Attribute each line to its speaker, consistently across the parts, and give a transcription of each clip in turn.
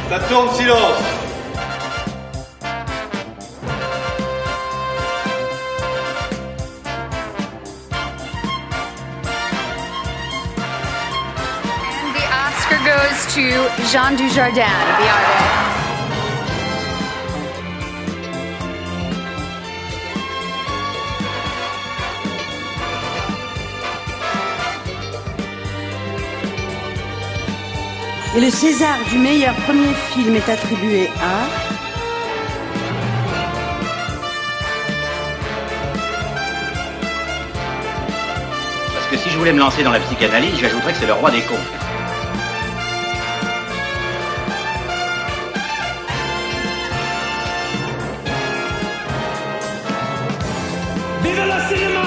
Speaker 1: Ça tourne, silence.
Speaker 2: And the Oscar goes to Jean Dujardin, the artist.
Speaker 3: Et le César du meilleur premier film est attribué à...
Speaker 4: Parce que si je voulais me lancer dans la psychanalyse, j'ajouterais que c'est le roi des cons.
Speaker 5: Vive le cinéma!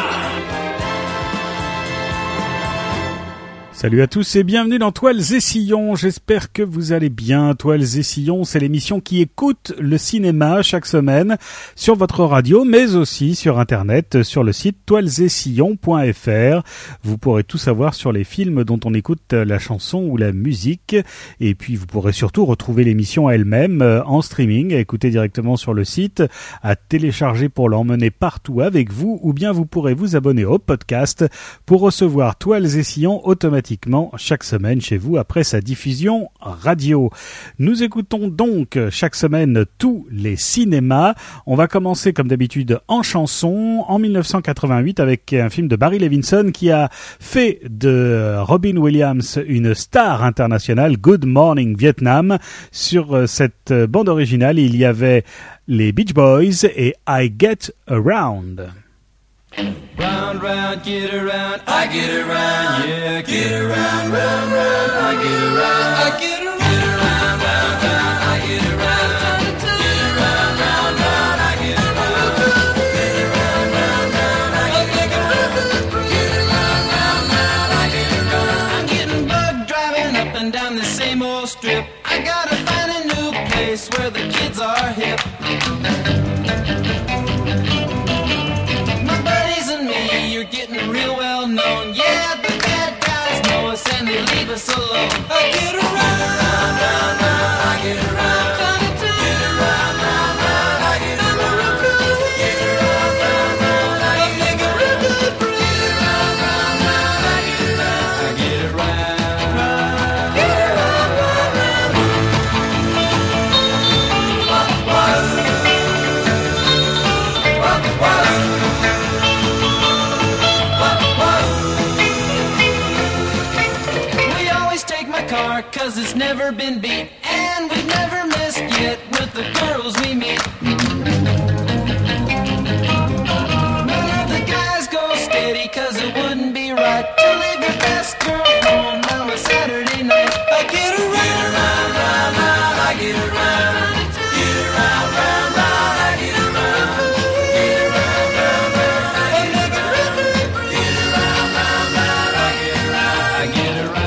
Speaker 6: Salut à tous et bienvenue dans Toiles et Sillons, j'espère que vous allez bien. Toiles et Sillons, c'est l'émission qui écoute le cinéma chaque semaine sur votre radio, mais aussi sur internet, sur le site toilesedsillons.fr. Vous pourrez tout savoir sur les films dont on écoute la chanson ou la musique, et puis vous pourrez surtout retrouver l'émission elle-même en streaming, à écouter directement sur le site, à télécharger pour l'emmener partout avec vous, ou bien vous pourrez vous abonner au podcast pour recevoir Toiles et Sillons automatiquement chaque semaine chez vous après sa diffusion radio. Nous écoutons donc chaque semaine tous les cinémas. On va commencer comme d'habitude en chanson en 1988 avec un film de Barry Levinson qui a fait de Robin Williams une star internationale, Good Morning Vietnam. Sur cette bande originale, il y avait les Beach Boys et I Get Around.
Speaker 5: Round, round, get around, I get around, yeah, get around, round, round, I get around, I get around, round, round, I get around, get around, round, round, I get around, get around, round, round, I get around, get around, round, round, I get around. I'm getting bugged driving up and down the same old strip. I gotta find a new place where the kids are hip. You're getting real well known. Yeah, the bad guys know us and they leave us alone. I get around, round, round, round, I get around. Get around, round, round, I get around. Get around, round, round, I get around. Get around, round, round, I get around. I get around. Get around, round, round. Car, 'cause it's never been beat, and we've never missed yet with the girls we meet. None of the guys go steady, 'cause it wouldn't be right to leave your best girl home on a Saturday night. I get around, round, round, round, I get around. Get around, round, round, I get around. Get around, round, round, I get around. Get around, round, round, I get around. I get around.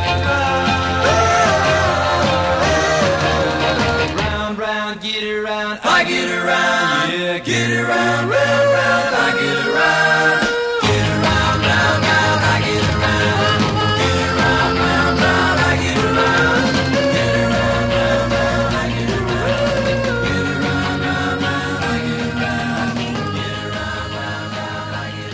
Speaker 5: I get around, yeah, get around, round, round, I get around. Get around, round, round, I get around. Get around, round, round, I get around. Get around, round, round, I get around. Get around, round, round, I get around. Get around, round, round, I get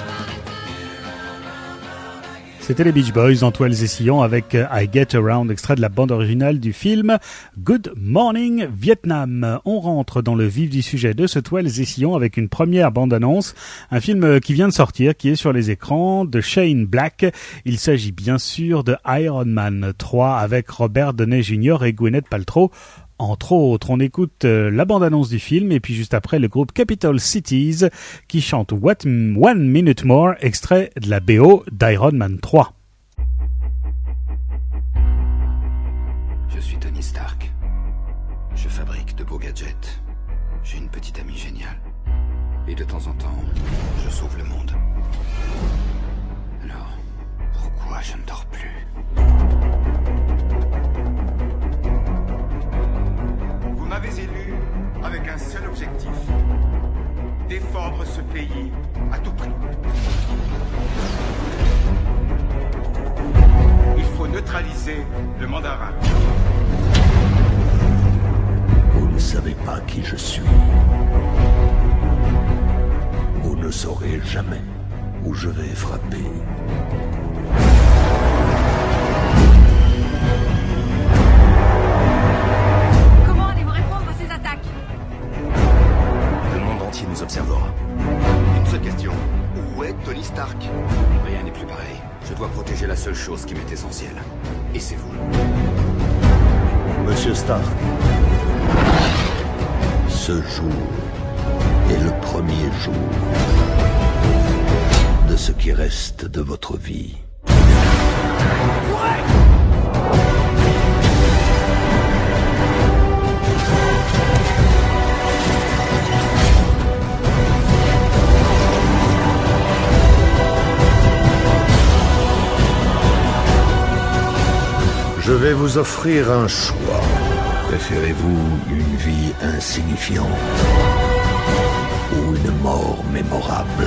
Speaker 5: around.
Speaker 6: C'était les Beach Boys dans Toiles et Sillons avec I Get Around, extrait de la bande originale du film Good Morning Vietnam. On rentre dans le vif du sujet de ce Toiles et Sillons avec une première bande-annonce, un film qui vient de sortir, qui est sur les écrans, de Shane Black. Il s'agit bien sûr de Iron Man 3 avec Robert Downey Jr. et Gwyneth Paltrow. Entre autres, on écoute la bande-annonce du film et puis juste après le groupe Capital Cities qui chante One Minute More, extrait de la BO d'Iron Man 3.
Speaker 7: Je suis Tony Stark. Je fabrique de beaux gadgets. J'ai une petite amie géniale. Et de temps en temps, je sauve le monde. Alors, pourquoi je ne dors plus ?
Speaker 8: Vous m'avez élu avec un seul objectif. Défendre ce pays à tout prix. Il faut neutraliser le mandarin.
Speaker 1: qui je suis. Vous ne saurez jamais où je vais frapper.
Speaker 2: Comment allez-vous répondre à ces attaques?
Speaker 7: Le monde entier nous observera.
Speaker 9: Une seule question. Où est Tony Stark?
Speaker 7: Rien n'est plus pareil. Je dois protéger la seule chose qui m'est essentielle. Et c'est vous.
Speaker 1: Monsieur Stark, ce jour est le premier jour de ce qui reste de votre vie. Je vais vous offrir un choix. Préférez-vous une vie insignifiante ou une mort mémorable?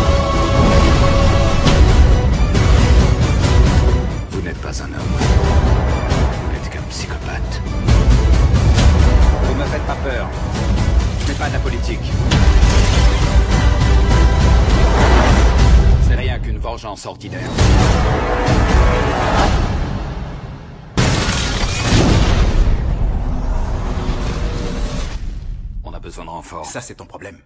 Speaker 7: Vous n'êtes pas un homme. Vous n'êtes qu'un psychopathe. Vous me faites pas peur. Je fais pas de la politique. C'est rien qu'une vengeance ordinaire. On a besoin de renfort.
Speaker 9: Ça, c'est ton problème.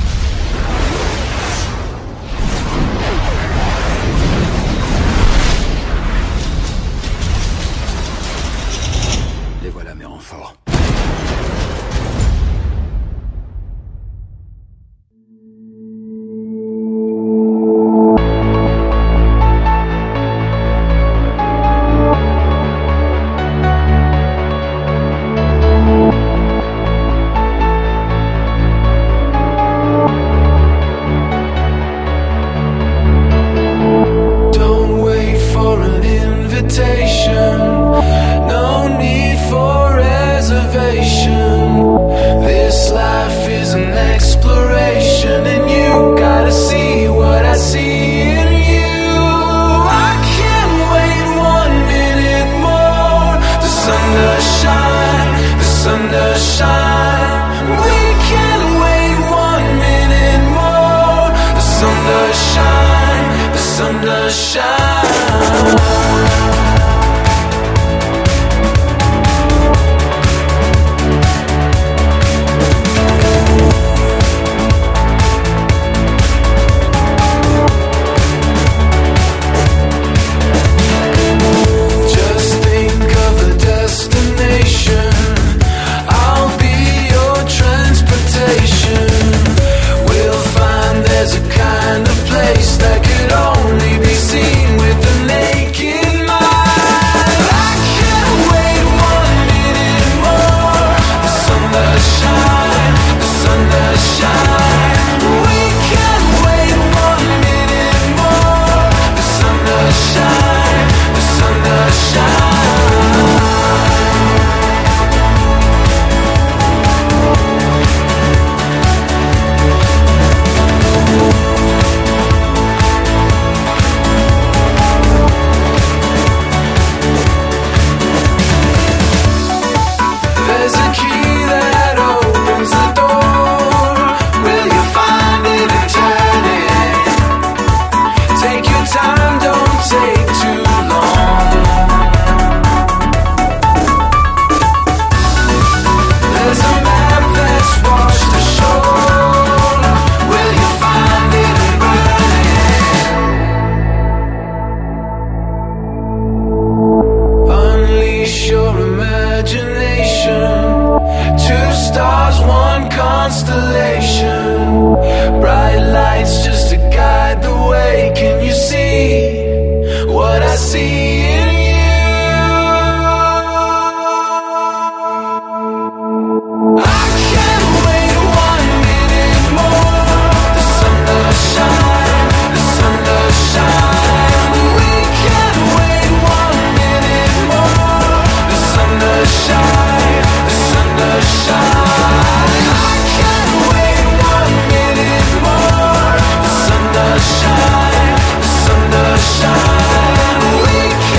Speaker 7: Les voilà mes renforts.
Speaker 5: Don't wait for an invitation. No need for reservation. This life is an exploration, and you gotta see what I see in you. I can't wait 1 minute more. The sun does shine, the sun does shine. We can't wait 1 minute more. The sun does shine, the sun does shine. Just think of a destination. I'll be your transportation. We'll find there's a kind of place that could only be seen with the naked mind. I can't wait 1 minute more. The sun does shine, the sun does shine. We can't wait 1 minute more. The sun does shine, the sun does shine. There's a key that opens the door. Will you find it and turn it? Take your time, don't take too long. There's a map that's washed ashore. Will you find it and burn it? Unleash your imagination. 2 stars, 1 constellation. Bright lights just to guide the way. Can you see what I see in you? I can't wait 1 minute more. The sun does shine, the sun does shine. We can't wait 1 minute more. The sun does shine, the sun does shine. I can't wait 1 minute more. The sun does shine, the sun does shine. We can't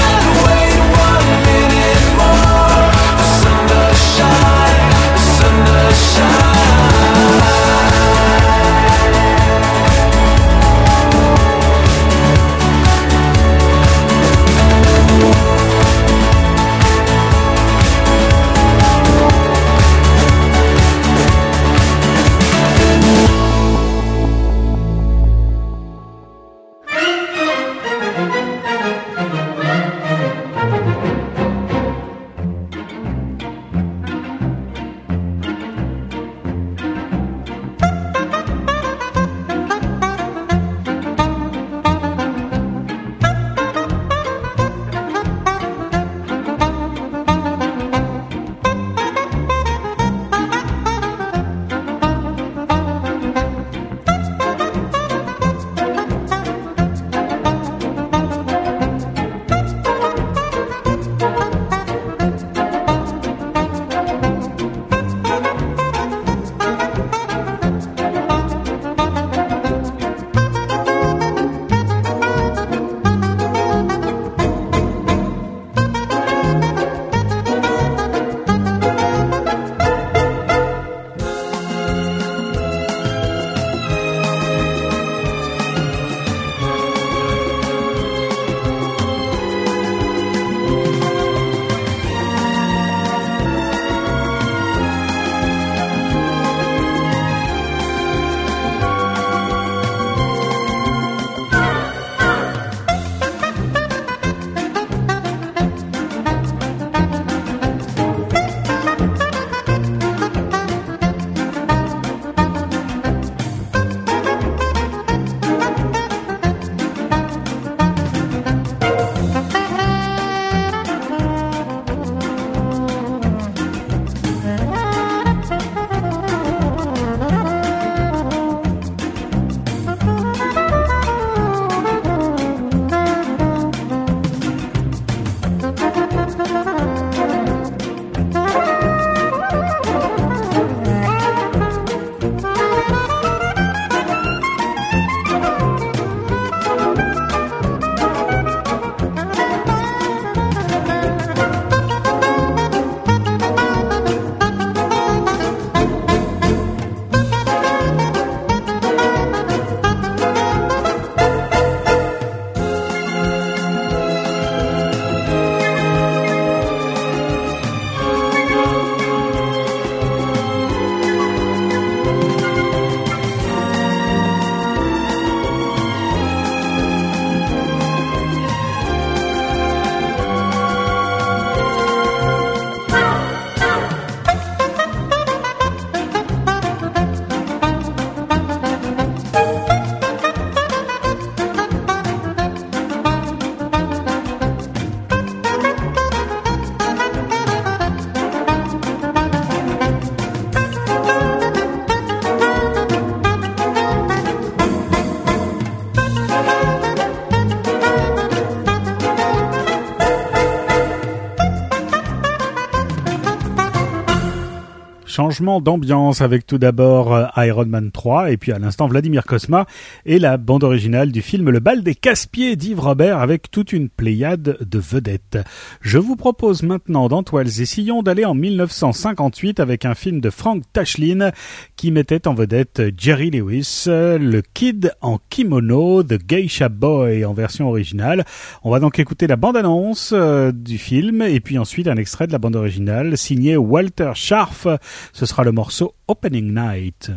Speaker 6: Changement d'ambiance avec tout d'abord Iron Man 3 et puis à l'instant Vladimir Cosma et la bande originale du film Le Bal des Casse-Pieds d'Yves Robert avec toute une pléiade de vedettes. Je vous propose maintenant dans Toiles et Sillons d'aller en 1958 avec un film de Frank Tashlin qui mettait en vedette Jerry Lewis, le Kid en kimono, The Geisha Boy en version originale. On va donc écouter la bande-annonce du film et puis ensuite un extrait de la bande originale signé Walter Scharf. Ce sera le morceau Opening Night.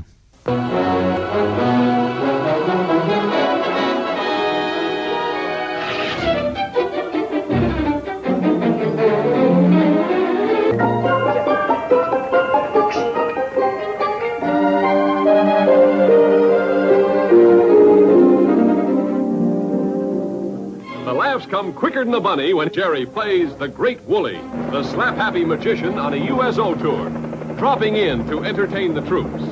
Speaker 10: The laughs come quicker than a bunny when Jerry plays the Great Wooly, the slap-happy magician on a USO tour, dropping in to entertain the troops.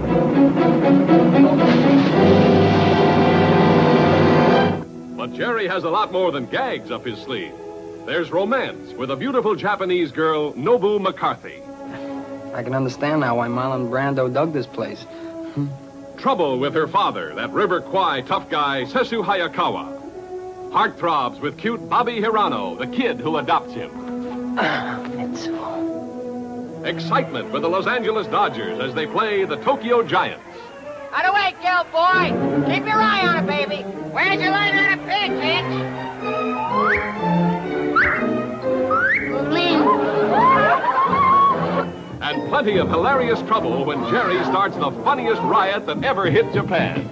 Speaker 10: But Jerry has a lot more than gags up his sleeve. There's romance with a beautiful Japanese girl, Nobu McCarthy.
Speaker 11: I can understand now why Marlon Brando dug this place.
Speaker 10: Trouble with her father, that River Kwai tough guy, Sesu Hayakawa. Heartthrobs with cute Bobby Hirano, the kid who adopts him. Excitement with the Los Angeles Dodgers as they play the Tokyo Giants.
Speaker 12: Out of the way, Gil, boy! Keep your eye on it, baby! Where'd you learn how to pitch, bitch?
Speaker 10: And plenty of hilarious trouble when Jerry starts the funniest riot that ever hit Japan.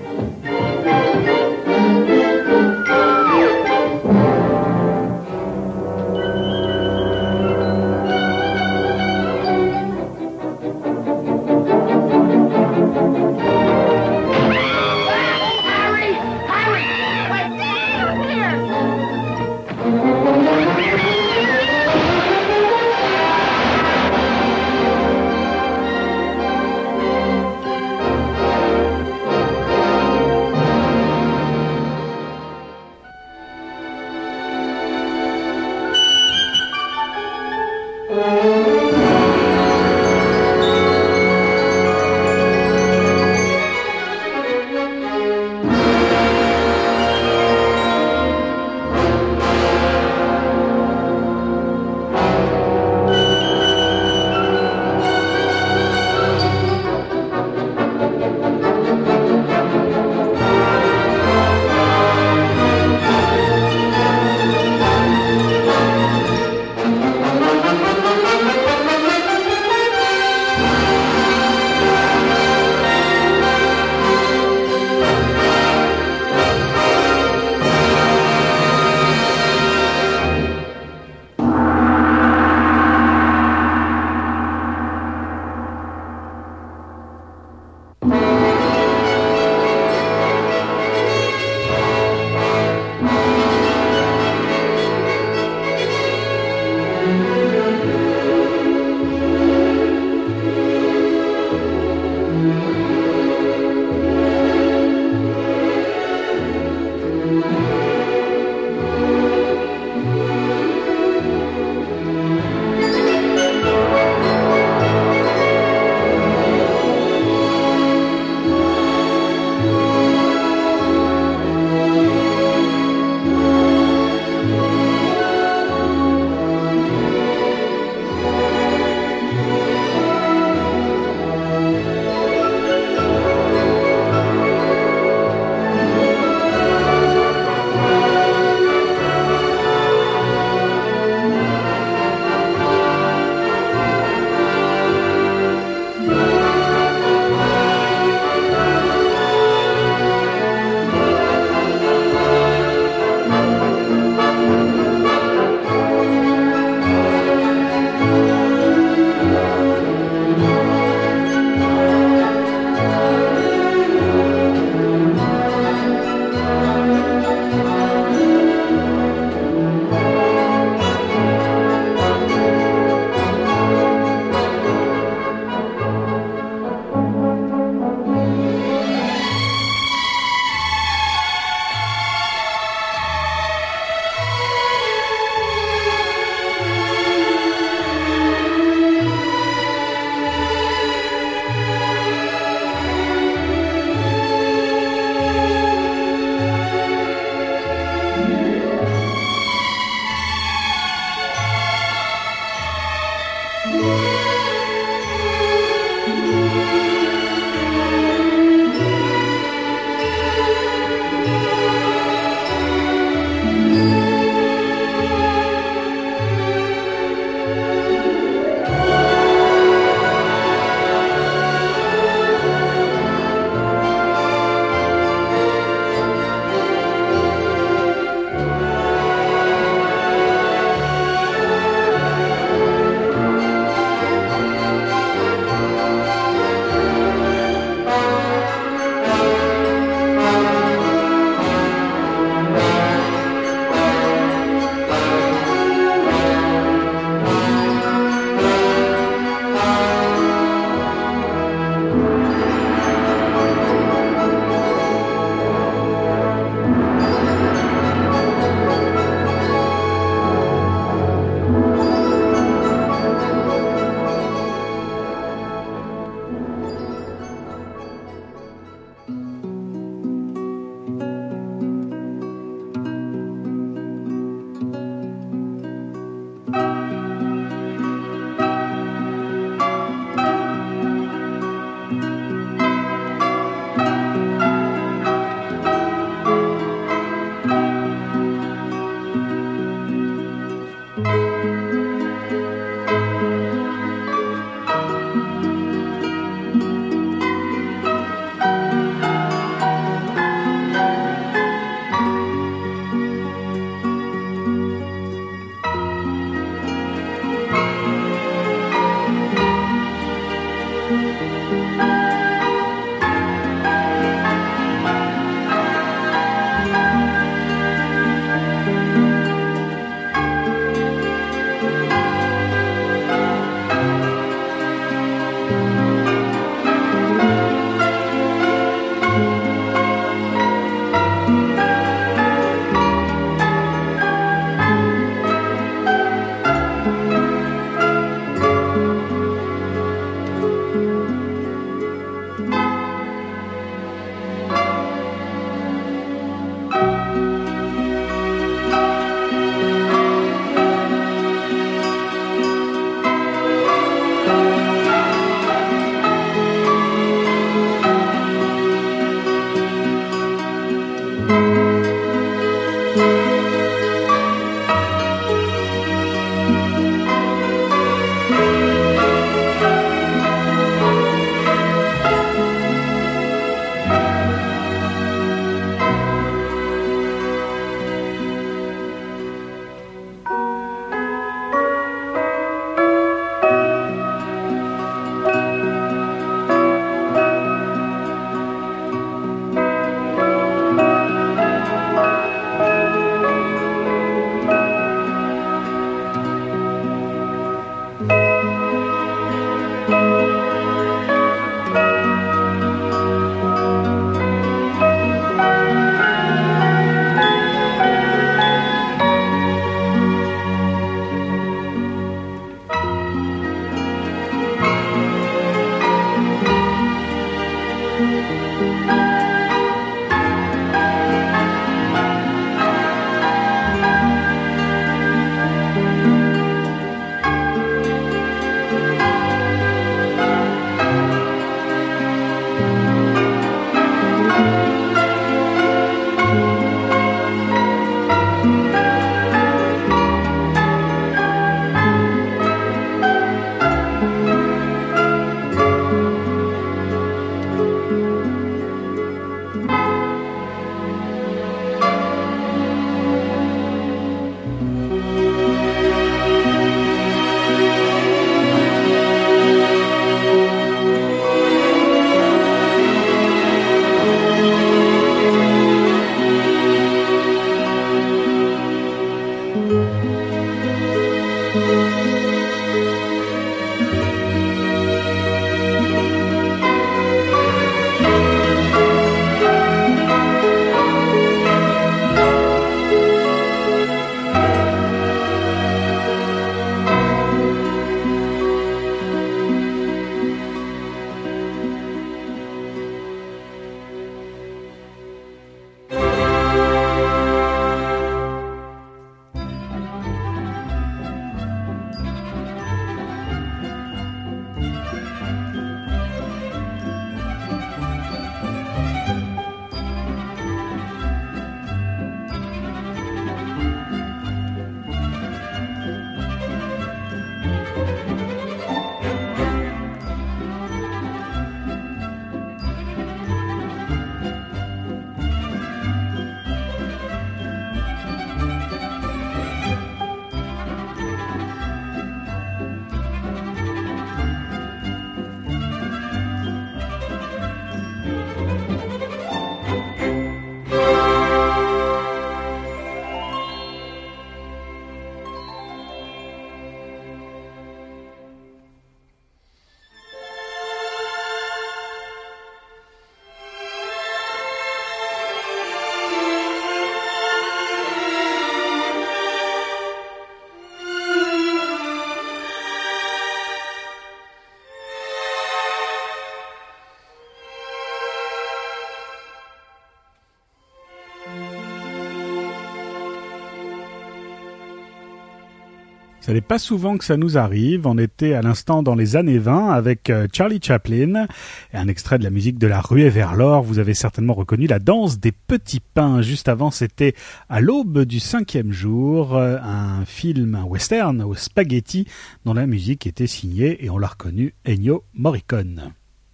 Speaker 6: Ça n'est pas souvent que ça nous arrive. On était à l'instant dans les années 20 avec Charlie Chaplin et un extrait de la musique de La Ruée vers l'or. Vous avez certainement reconnu la danse des petits pains. Juste avant, c'était À l'aube du 5e jour, un film, un western au spaghetti dont la musique était signée, et on l'a reconnu, Ennio Morricone.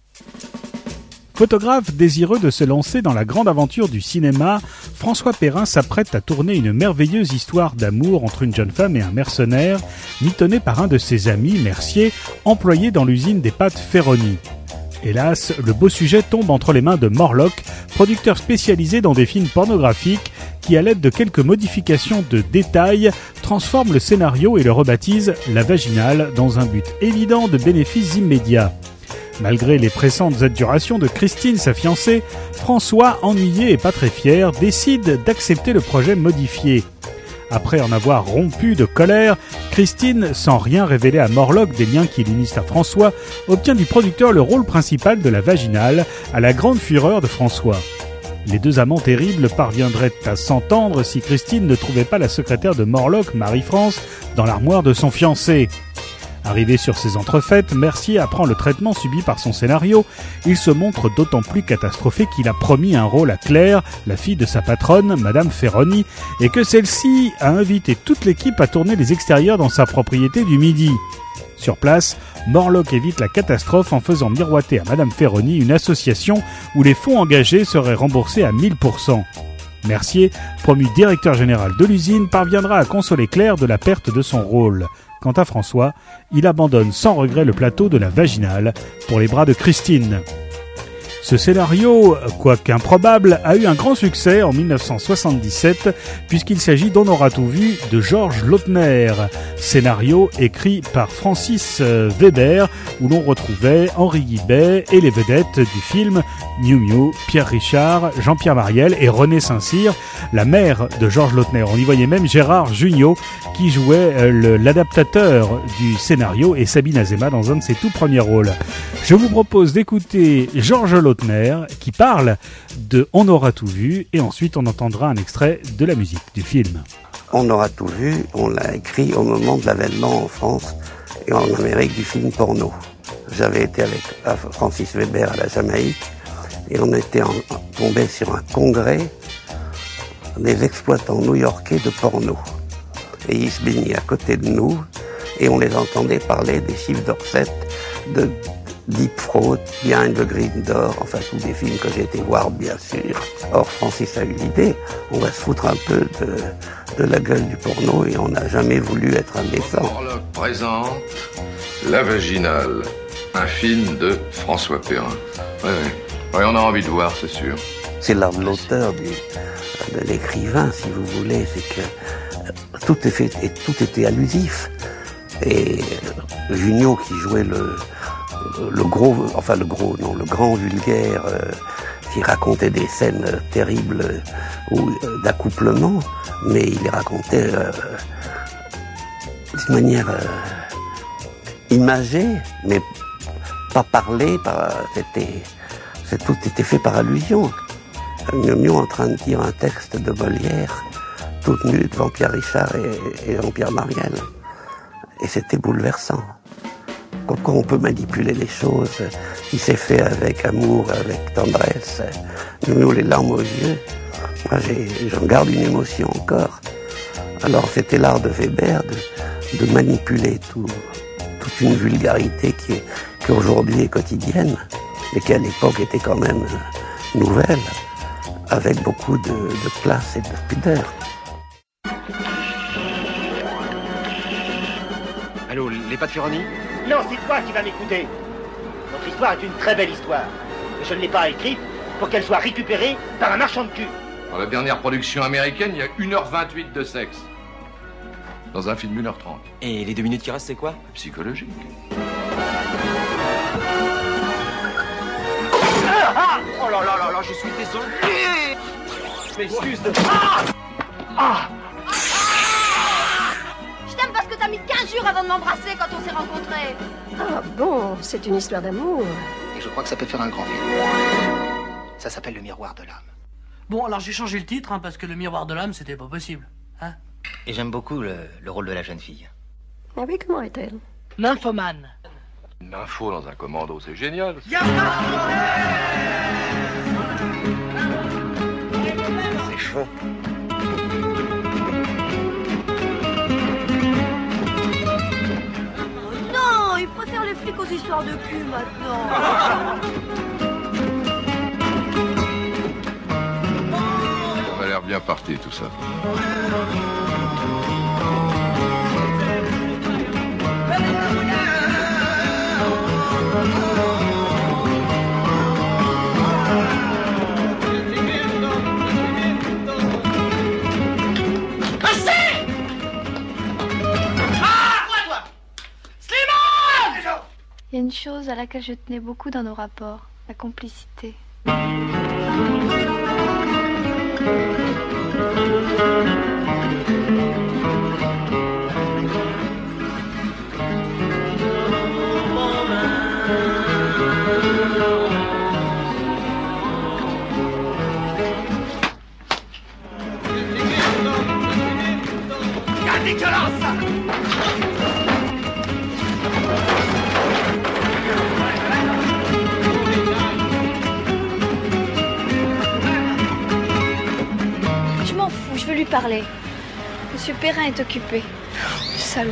Speaker 6: Photographe désireux de se lancer dans la grande aventure du cinéma, François Perrin s'apprête à tourner une merveilleuse histoire d'amour entre une jeune femme et un mercenaire, mitonné par un de ses amis, Mercier, employé dans l'usine des pâtes Ferroni. Hélas, le beau sujet tombe entre les mains de Morlock, producteur spécialisé dans des films pornographiques, qui, à l'aide de quelques modifications de détails, transforme le scénario et le rebaptise La Vaginale dans un but évident de bénéfices immédiats. Malgré les pressantes adjurations de Christine, sa fiancée, François, ennuyé et pas très fier, décide d'accepter le projet modifié. Après en avoir rompu de colère, Christine, sans rien révéler à Morlock des liens qui l'unissent à François, obtient du producteur le rôle principal de La Vaginale, à la grande fureur de François. Les deux amants terribles parviendraient à s'entendre si Christine ne trouvait pas la secrétaire de Morlock, Marie-France, dans l'armoire de son fiancé. Arrivé sur ces entrefaites, Mercier apprend le traitement subi par son scénario. Il se montre d'autant plus catastrophé qu'il a promis un rôle à Claire, la fille de sa patronne, Madame Ferroni, et que celle-ci a invité toute l'équipe à tourner les extérieurs dans sa propriété du Midi. Sur place, Morlock évite la catastrophe en faisant miroiter à Madame Ferroni une association où les fonds engagés seraient remboursés à 1000%. Mercier, promu directeur général de l'usine, parviendra à consoler Claire de la perte de son rôle. Quant à François, il abandonne sans regret le plateau de La Vaginale pour les bras de Christine. Ce scénario, quoique improbable, a eu un grand succès en 1977 puisqu'il s'agit d'On aura tout vu de Georges Lautner. Scénario écrit par Francis Weber où l'on retrouvait Henri Guibet et les vedettes du film Miu Miu, Pierre Richard, Jean-Pierre Mariel et René Saint-Cyr, la mère de Georges Lautner. On y voyait même Gérard Jugnot qui jouait l'adaptateur du scénario et Sabine Azema dans un de ses tout premiers rôles. Je vous propose d'écouter Georges Lautner qui parle de On aura tout vu et ensuite on entendra un extrait de la musique du film.
Speaker 13: On aura tout vu, on l'a écrit au moment de l'avènement en France et en Amérique du film porno. J'avais été avec Francis Weber à la Jamaïque et on était tombé sur un congrès des exploitants new-yorkais de porno. Et ils se baignaient à côté de nous et on les entendait parler des chiffres de recettes de Deep Throat, Behind the Green Door, enfin tous des films que j'ai été voir bien sûr. Or Francis a eu l'idée, on va se foutre un peu de la gueule du porno et on n'a jamais voulu être indécent.
Speaker 14: On leur présente La Vaginale, un film de François Perrin. Oui, on a envie de voir, c'est sûr.
Speaker 13: C'est l'art de l'auteur, de l'écrivain, si vous voulez, c'est que tout était allusif. Et Jugnot qui jouait le grand vulgaire qui racontait des scènes terribles d'accouplement, mais il les racontait d'une manière imagée, mais pas parlée, tout était fait par allusion. Miu Miu en train de dire un texte de Molière, toute nue devant Pierre Richard et Jean-Pierre Mariel. Et c'était bouleversant. Pourquoi on peut manipuler les choses qui s'est fait avec amour, avec tendresse, nous les larmes aux yeux. Moi j'en garde une émotion encore. Alors c'était l'art de Weber de manipuler toute une vulgarité qui aujourd'hui est quotidienne, mais qui à l'époque était quand même nouvelle, avec beaucoup de classe et de pudeur.
Speaker 15: Allô, les pas de Ferroni?
Speaker 16: Non, c'est toi qui vas m'écouter. Notre histoire est une très belle histoire. Mais je ne l'ai pas écrite pour qu'elle soit récupérée par un marchand de cul.
Speaker 14: Dans la dernière production américaine, il y a 1h28 de sexe. Dans un film, 1h30.
Speaker 15: Et les 2 minutes qui restent, c'est quoi?
Speaker 14: Psychologique.
Speaker 15: Oh là là là là, je suis désolé. Je m'excuse de...
Speaker 17: Je t'aime parce que t'as mis 15 jours avant de m'embrasser quand on s'est rencontrés.
Speaker 18: Ah bon, c'est une histoire d'amour.
Speaker 15: Et je crois que ça peut faire un grand film. Ça s'appelle Le Miroir de l'âme.
Speaker 19: Bon, alors j'ai changé le titre, parce que Le Miroir de l'âme, c'était pas possible. Hein?
Speaker 20: Et j'aime beaucoup le rôle de la jeune fille.
Speaker 18: Ah oui, comment est-elle?
Speaker 19: Nymphomane.
Speaker 14: Une info dans un commando, c'est génial.
Speaker 20: C'est chaud.
Speaker 17: Non, ils préfèrent les flics aux histoires de cul maintenant.
Speaker 14: Ça m'a l'air bien parti tout ça.
Speaker 2: Il y a une chose à laquelle je tenais beaucoup dans nos rapports, la complicité. Je m'en fous, je veux lui parler. Monsieur Perrin est occupé. Salaud.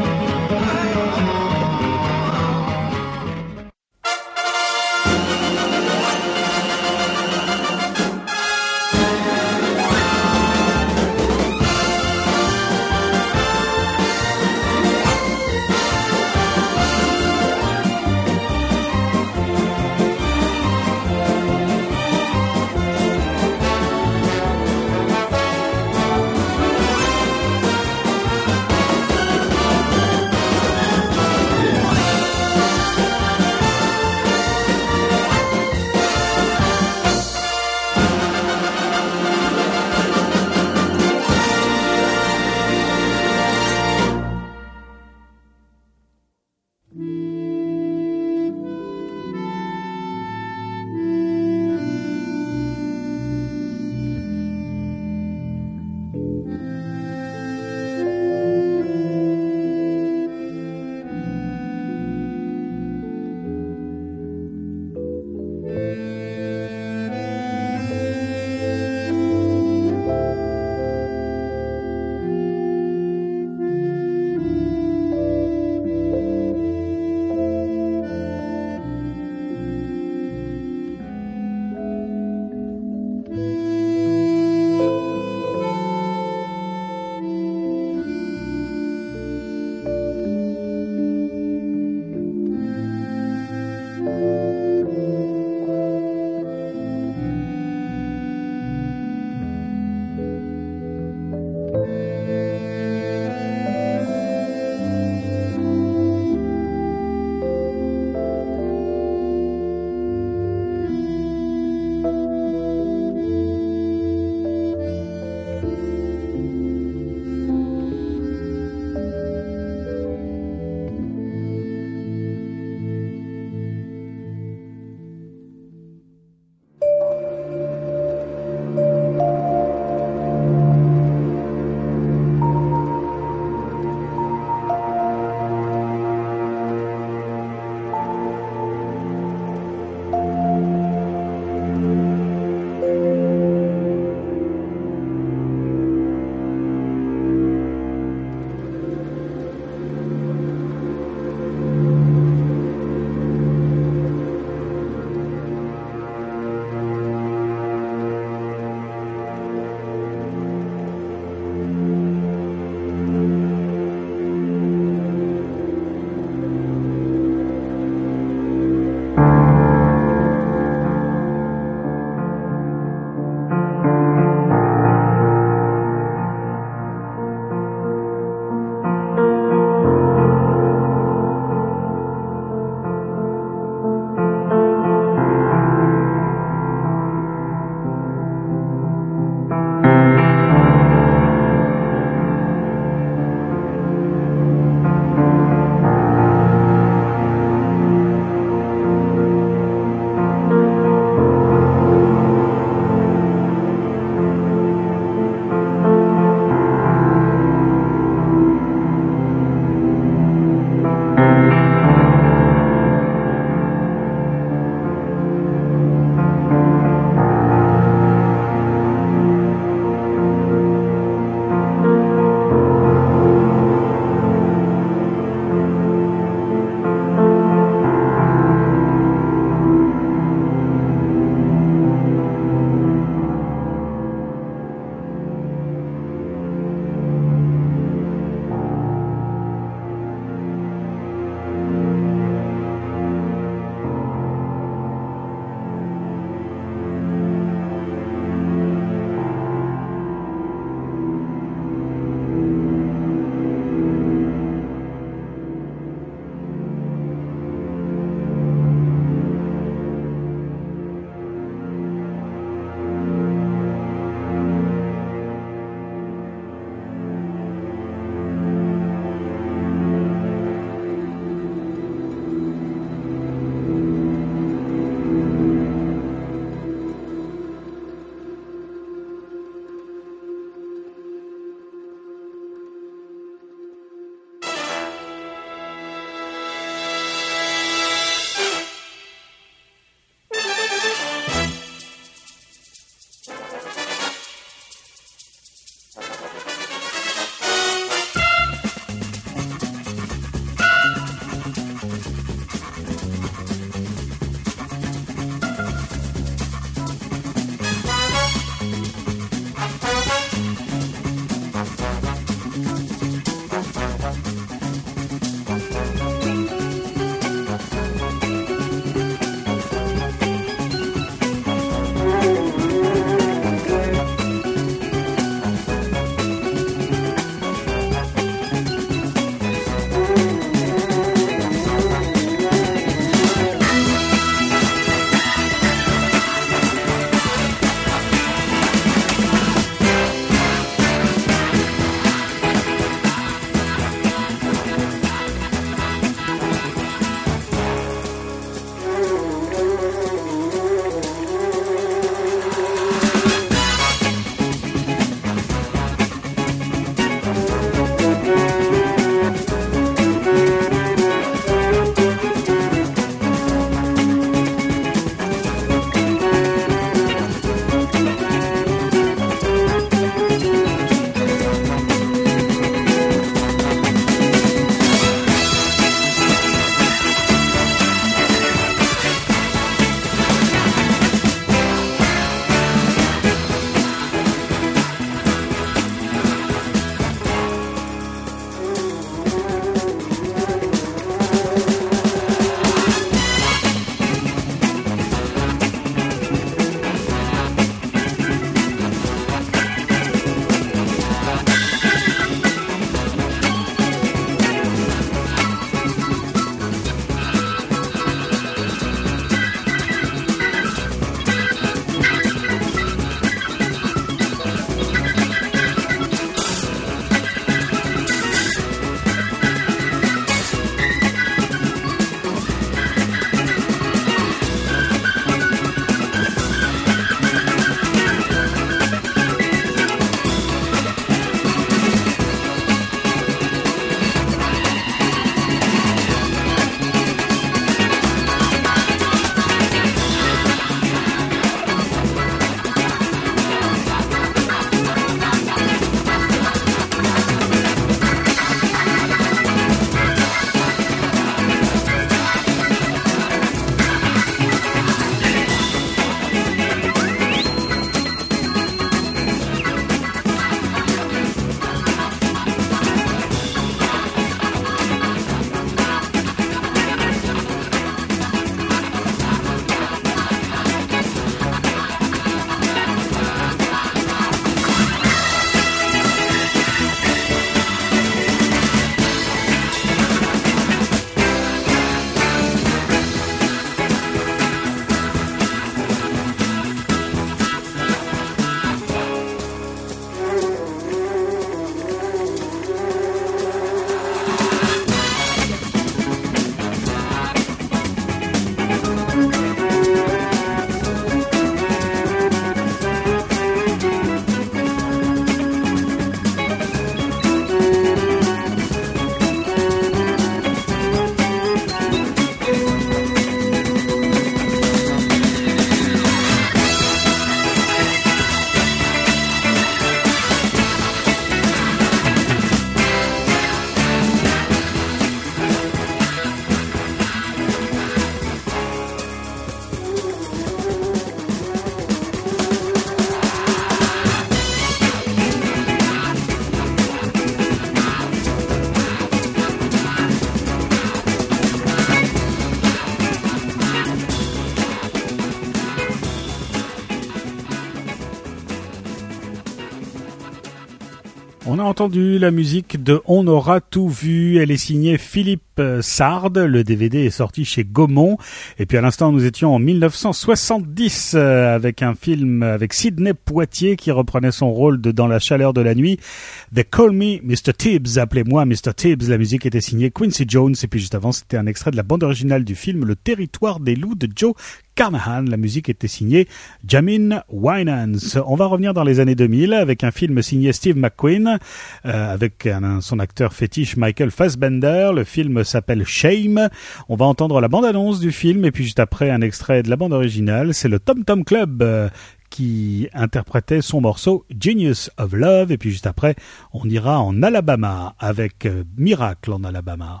Speaker 6: entendu la musique de On aura tout vu. Elle est signée Philippe Sard. Le DVD est sorti chez Gaumont. Et puis à l'instant, nous étions en 1970 avec un film avec Sidney Poitier qui reprenait son rôle de Dans la chaleur de la nuit. They Call Me Mr. Tibbs. Appelez-moi Mr. Tibbs. La musique était signée Quincy Jones. Et puis juste avant, c'était un extrait de la bande originale du film Le Territoire des loups de Joe Carnahan. La musique était signée Jamin Winans. On va revenir dans les années 2000 avec un film signé Steve McQueen avec son acteur fétiche Michael Fassbender. Le film s'appelle Shame. On va entendre la bande-annonce du film et puis juste après un extrait de la bande originale. C'est le Tom Tom Club qui interprétait son morceau Genius of Love. Et puis juste après, on ira en Alabama avec Miracle en Alabama.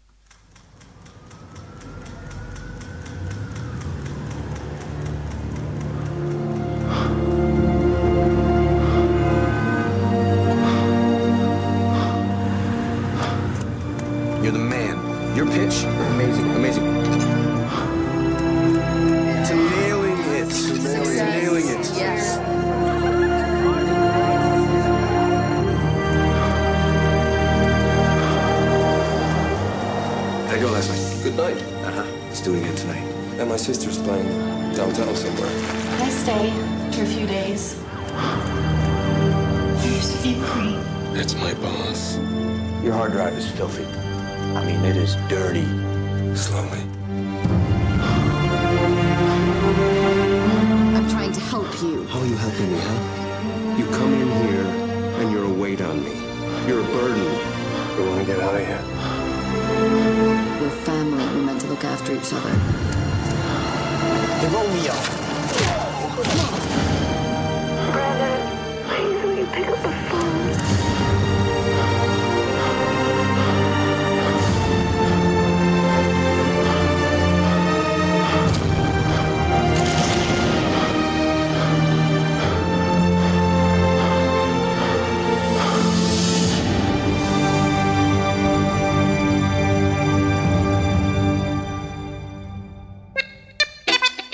Speaker 9: You're the man. Your pitch, amazing, amazing. To nailing it. Nailing it.
Speaker 17: Yes.
Speaker 9: How'd it go last night? Good night. Let's do it again tonight. And my sister's playing downtown somewhere.
Speaker 21: Can I stay for a few days? There's Steve Green.
Speaker 9: That's my boss. Your hard drive is filthy. I mean, it is dirty. Slowly.
Speaker 21: I'm trying to help you.
Speaker 9: How are you helping me, huh? You come in here and you're a weight on me. You're a burden. You want to get out of here?
Speaker 21: We're family. We're meant to look after each other.
Speaker 9: Hey, Romeo!
Speaker 21: Brandon, please will you pick up the phone?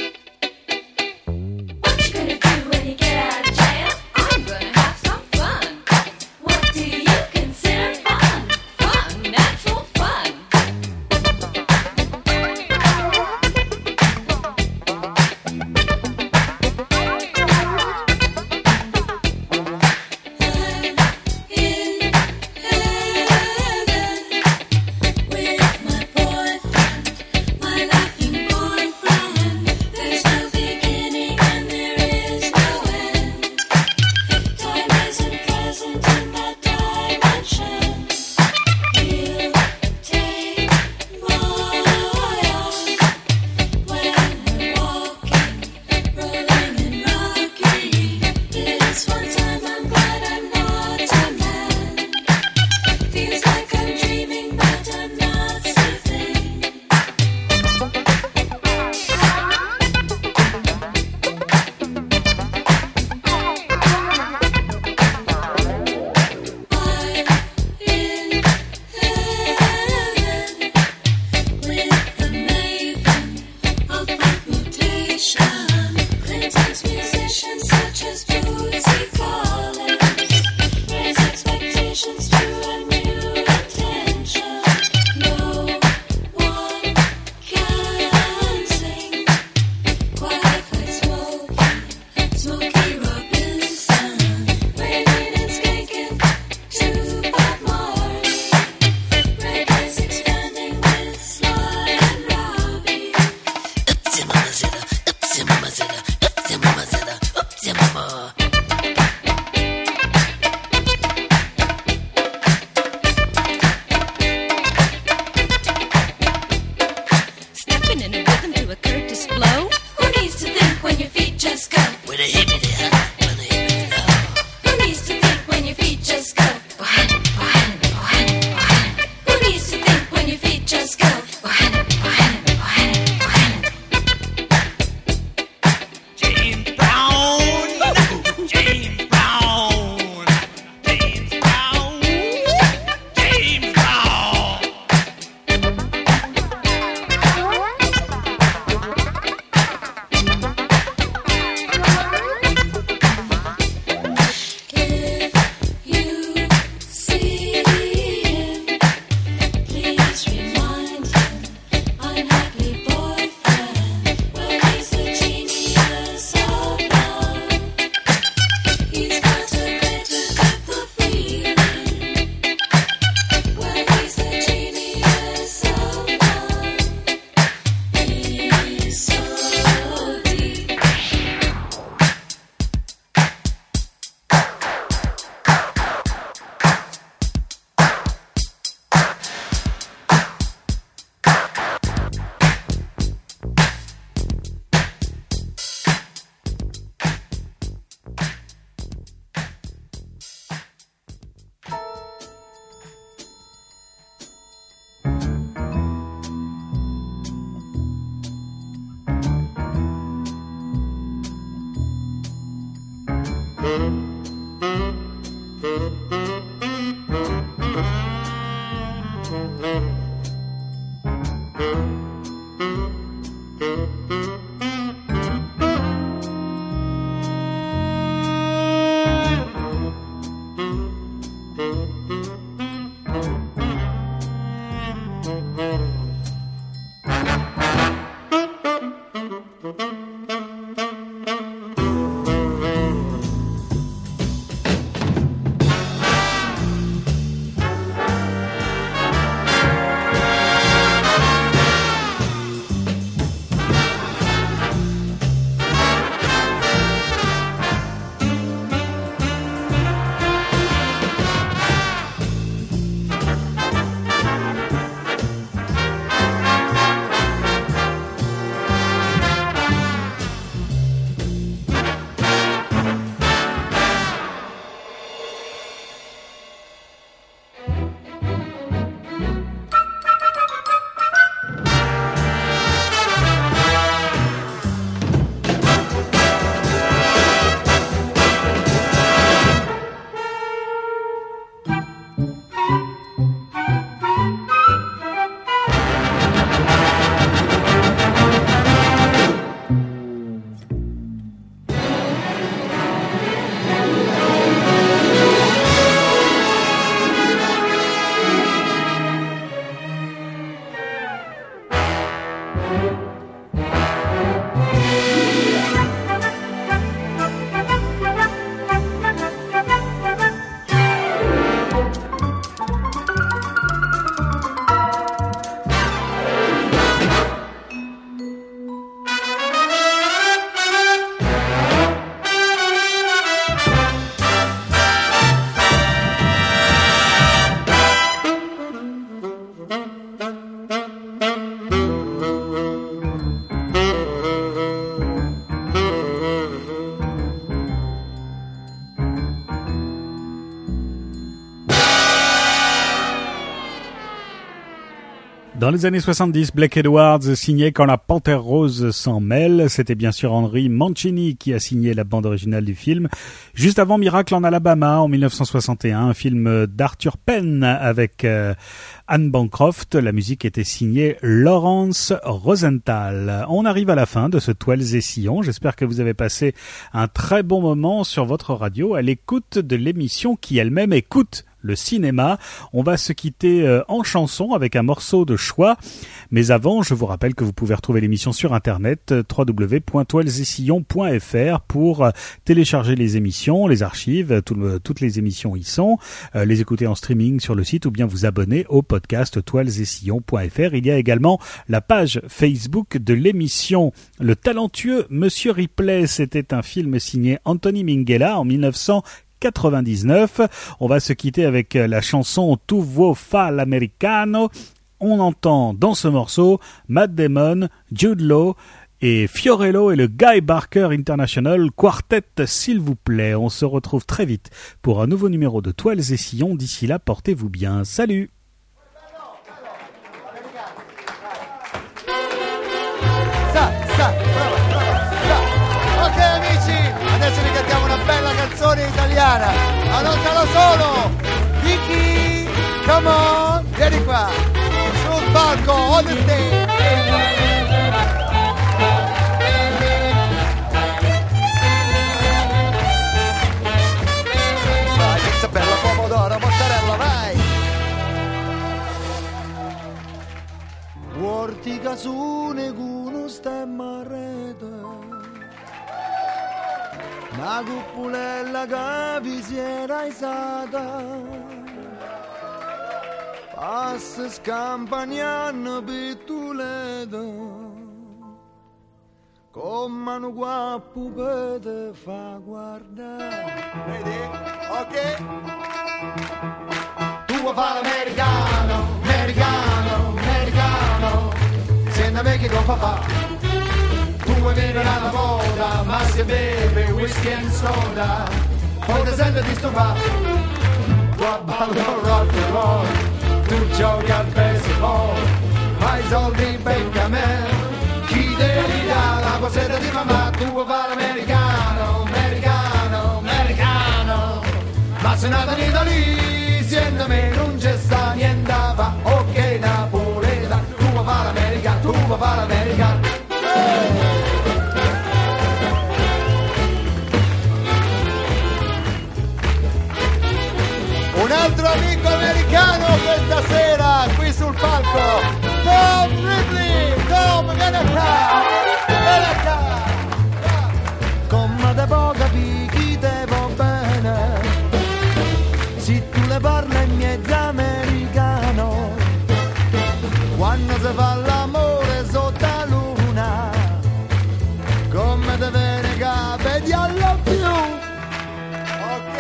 Speaker 5: What you gonna do when you get out of jail? I'm gonna have some fun.
Speaker 6: Dans les années 70, Blake Edwards signait Quand la Panthère Rose s'en mêle. C'était bien sûr Henry Mancini qui a signé la bande originale du film. Juste avant Miracle en Alabama, en 1961, un film d'Arthur Penn avec Anne Bancroft. La musique était signée Lawrence Rosenthal. On arrive à la fin de ce Toiles et Sillons. J'espère que vous avez passé un très bon moment sur votre radio à l'écoute de l'émission qui elle-même écoute le cinéma. On va se quitter en chanson avec un morceau de choix. Mais avant, je vous rappelle que vous pouvez retrouver l'émission sur internet www.toilesetsillons.fr pour télécharger les émissions, les archives, toutes les émissions y sont, les écouter en streaming sur le site ou bien vous abonner au podcast toilesetsillons.fr. Il y a également la page Facebook de l'émission Le talentueux Monsieur Ripley. C'était un film signé Anthony Minghella en 1999. On va se quitter avec la chanson Tuvo fa l'americano. On entend dans ce morceau Matt Damon, Jude Law et Fiorello et le Guy Barker International Quartet, s'il vous plaît. On se retrouve très vite pour un nouveau numéro de Toiles et Sillons. D'ici là, portez-vous bien. Salut!
Speaker 3: Ok amici, adesso vi cantiamo una bella canzone italiana, ma non sarò solo. Vicky, come on, vieni qua, sul palco, on the stage. Vai, pizza bella, pomodoro, mozzarella, vai. Orti casune con uno stemma a rete, una cuppulella che vi si era isata, passa scampagnano pittulete, con mano guappo per te fa guardare. Vedi? Ok? Tu vuoi fare l'americano, americano, americano, se ne vecchi con papà. Tu vuoi vivere alla moda, ma se beve whisky and soda, poi ti senti disturbato. Qua ballo rock and roll, tu giochi al baseball, ma i soldi becca me, chi devi dare la posetta di mamma. Tu vuoi fare americano, americano, americano, ma se nato in Italia, siendo me non c'è sta niente, va ok. quando si fa l'amore sotto la luna, come te viene che vedi alla più. Ok?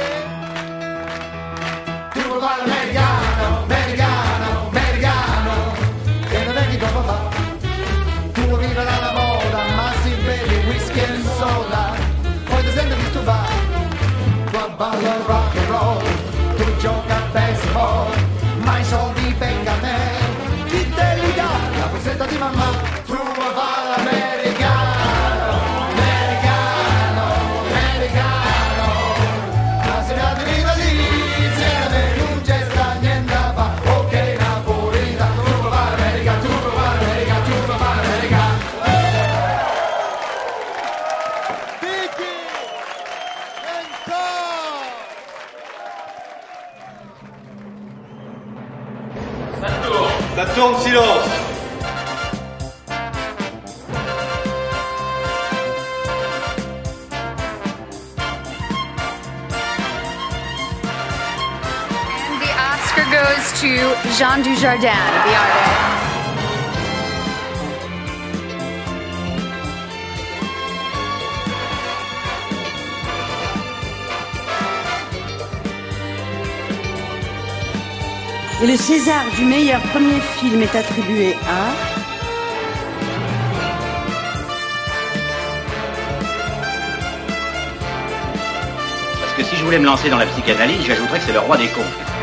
Speaker 3: Tu vuoi fare l'americano, americano, americano, che non è che come fa. Tu vuoi vivere alla moda, ma si beve whisky e soda, poi ti senti disturbato. Tu balli rock and roll, tu giochi a baseball, ma i soldi venga a me. Chi te li dà? La borsetta di mamma. Tu vuoi fare l'americano, americano, americano. La sera di vita lì, se non c'è sta niente da fa. Ok, Napolita, tu vuoi fare l'America, tu vuoi fare l'America, tu vuoi fare l'America. Vicky!
Speaker 4: Ça tourne, silence.
Speaker 22: And the Oscar goes to Jean Dujardin, the artist.
Speaker 23: Et le César du meilleur premier film est attribué à...
Speaker 20: Parce que si je voulais me lancer dans la psychanalyse, j'ajouterais que c'est le roi des cons.